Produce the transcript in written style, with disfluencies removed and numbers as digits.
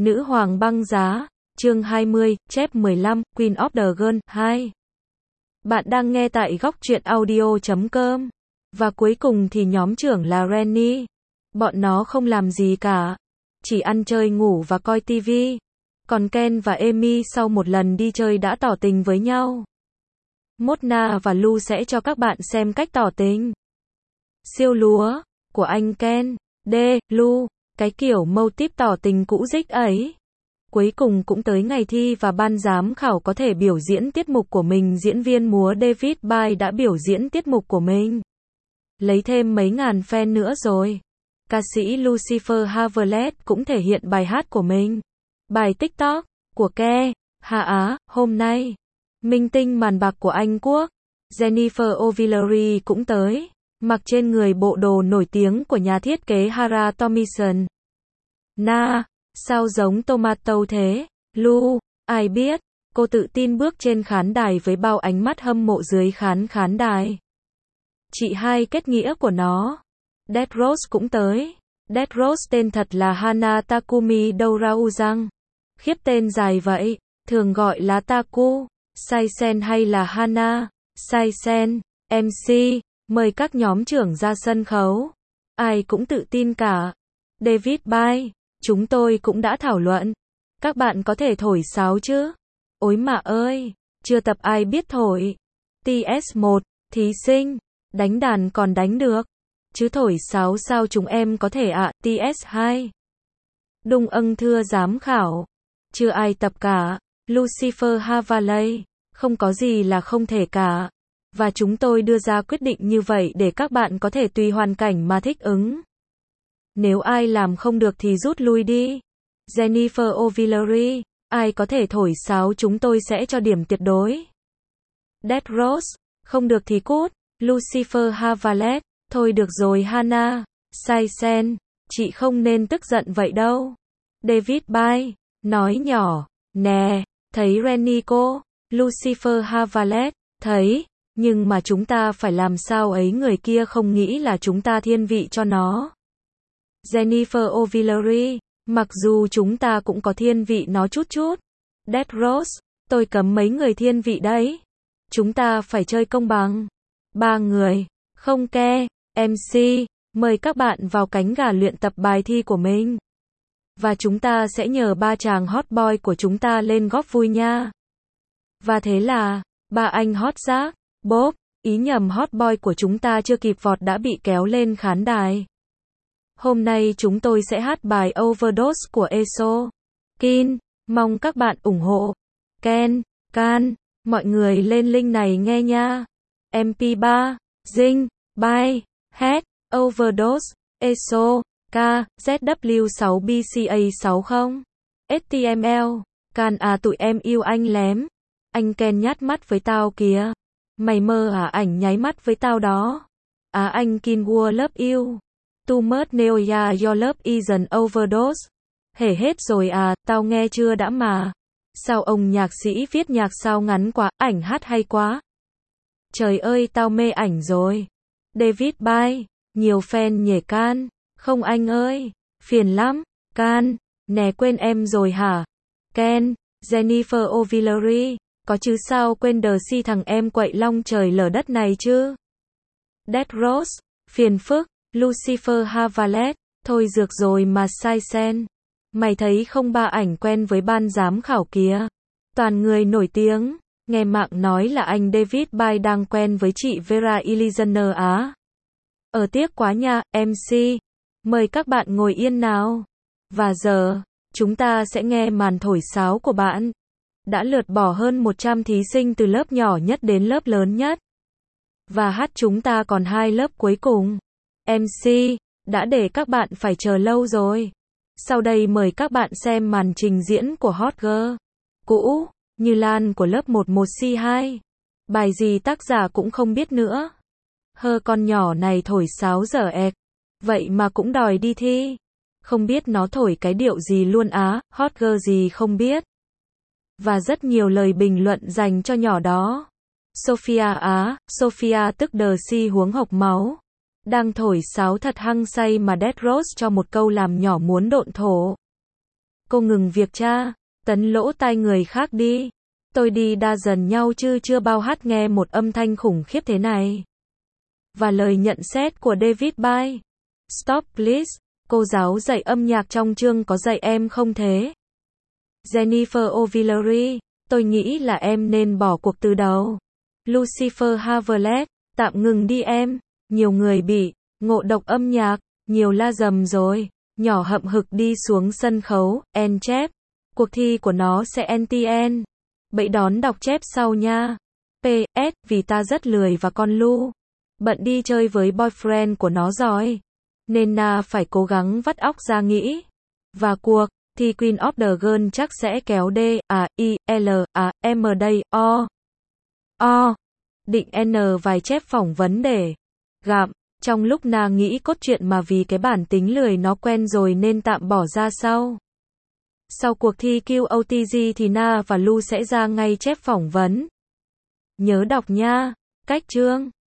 Nữ hoàng băng giá, chương 20, chép 15, Queen of the Girl, 2. Bạn đang nghe tại góc truyện audio.com. Và cuối cùng thì nhóm trưởng là Rennie. Bọn nó không làm gì cả. Chỉ ăn chơi ngủ và coi tivi. Còn Ken và Amy sau một lần đi chơi đã tỏ tình với nhau. Mona và Lu sẽ cho các bạn xem cách tỏ tình. Siêu lúa của anh Ken. Lu, cái kiểu mâu típ tỏ tình cũ dích ấy. Cuối cùng cũng tới ngày thi và ban giám khảo có thể biểu diễn tiết mục của mình. Diễn viên múa David Byrne đã biểu diễn tiết mục của mình. Lấy thêm mấy ngàn fan nữa rồi. Ca sĩ Lucifer Havlet cũng thể hiện bài hát của mình. Bài TikTok của Ke Hà Á hôm nay. Minh tinh màn bạc của Anh Quốc Jennifer O'Villery cũng tới, mặc trên người bộ đồ nổi tiếng của nhà thiết kế Hara Tomison. Sao giống tomato thế? Lu, ai biết? Cô tự tin bước trên khán đài với bao ánh mắt hâm mộ dưới khán đài. Chị hai kết nghĩa của nó. Dead Rose cũng tới. Dead Rose tên thật là Hana Takumi Dourauzan. Khiếp tên dài vậy, thường gọi là Taku, Saisen hay là Hana, Saisen. MC, mời các nhóm trưởng ra sân khấu. Ai cũng tự tin cả. David Byrne, chúng tôi cũng đã thảo luận. Các bạn có thể thổi sáo chứ? Ối mà ơi, chưa tập ai biết thổi. TS1, thí sinh, đánh đàn còn đánh được. Chứ thổi sáo sao chúng em có thể ạ? TS2. Đung ân thưa giám khảo. Chưa ai tập cả. Lucifer Havlet, không có gì là không thể cả. Và chúng tôi đưa ra quyết định như vậy để các bạn có thể tùy hoàn cảnh mà thích ứng. Nếu ai làm không được thì rút lui đi. Jennifer O'Villery, ai có thể thổi sáo chúng tôi sẽ cho điểm tuyệt đối. Dead Rose, không được thì cút. Lucifer Havlet, thôi được rồi Hana, Saisen, chị không nên tức giận vậy đâu. David Byrne, nói nhỏ, nè, thấy Rennie cô? Lucifer Havlet, thấy, nhưng mà chúng ta phải làm sao ấy, người kia không nghĩ là chúng ta thiên vị cho nó. Jennifer O'Villery, mặc dù chúng ta cũng có thiên vị nó chút. Dead Rose, tôi cấm mấy người thiên vị đấy. Chúng ta phải chơi công bằng. 3 người, không ke. MC, mời các bạn vào cánh gà luyện tập bài thi của mình. Và chúng ta sẽ nhờ 3 chàng hot boy của chúng ta lên góp vui nha. Và thế là, 3 anh hot giác, Bob, ý nhầm hot boy của chúng ta chưa kịp vọt đã bị kéo lên khán đài. Hôm nay chúng tôi sẽ hát bài Overdose của ESO. Kin, mong các bạn ủng hộ. Ken, Can, mọi người lên link này nghe nha. MP3, Zing, Bye, Het, Overdose, ESO, K, ZW6BCA60, HTML, Can à tụi em yêu anh lém. Anh Ken nhát mắt với tao kìa. Mày mơ à, ảnh nháy mắt với tao đó. À anh Kin War love you. Too much Neoya your love isn't overdose. Hể hết rồi à, tao nghe chưa đã mà. Sao ông nhạc sĩ viết nhạc sao ngắn quá, ảnh hát hay quá. Trời ơi tao mê ảnh rồi. David Byrne, nhiều fan nhể Can. Không anh ơi, phiền lắm. Can, nè quên em rồi hả? Ken, Jennifer O'Villery, có chứ sao quên đờ si thằng em quậy long trời lở đất này chứ. Dead Rose, phiền phức. Lucifer Havlet, thôi dược rồi mà Saisen. Mày thấy không, 3 ảnh quen với ban giám khảo kìa. Toàn người nổi tiếng. Nghe mạng nói là anh David Byrne đang quen với chị Vera Ilizaner á. Tiếc quá nha, MC. Mời các bạn ngồi yên nào. Và giờ, chúng ta sẽ nghe màn thổi sáo của bạn. Đã lượt bỏ hơn 100 thí sinh từ lớp nhỏ nhất đến lớp lớn nhất. Và hát chúng ta còn 2 lớp cuối cùng. MC, đã để các bạn phải chờ lâu rồi. Sau đây mời các bạn xem màn trình diễn của Hot Girl cũ, Như Lan của lớp 11C2. Bài gì tác giả cũng không biết nữa. Con nhỏ này thổi sáo dở ẹc. Vậy mà cũng đòi đi thi. Không biết nó thổi cái điệu gì luôn á, Hot Girl gì không biết. Và rất nhiều lời bình luận dành cho nhỏ đó. Sophia Sophia tức đờ si huống hộc máu. Đang thổi sáo thật hăng say mà Dead Rose cho một câu làm nhỏ muốn độn thổ. Cô ngừng việc tra tấn lỗ tai người khác đi. Tôi đi đa dần nhau chứ chưa bao hát nghe một âm thanh khủng khiếp thế này. Và lời nhận xét của David Bay. Stop please. Cô giáo dạy âm nhạc trong chương có dạy em không thế? Jennifer O'Villery. Tôi nghĩ là em nên bỏ cuộc từ đầu. Lucifer Havlet. Tạm ngừng đi em. Nhiều người bị ngộ độc âm nhạc. Nhiều la dầm rồi. Nhỏ hậm hực đi xuống sân khấu. En chép. Cuộc thi của nó sẽ NTN. Bậy đón đọc chép sau nha. PS. Vì ta rất lười và con Lu bận đi chơi với boyfriend của nó rồi. Nên na phải cố gắng vắt óc ra nghĩ. Và cuộc thi Queen of the Girl chắc sẽ kéo D.A.I.L.A.M đây. Định N vài chép phỏng vấn để gặm. Trong lúc na nghĩ cốt truyện mà vì cái bản tính lười nó quen rồi nên tạm bỏ ra sau. Sau cuộc thi QOTG thì Na và Lu sẽ ra ngay chép phỏng vấn. Nhớ đọc nha. Cách chương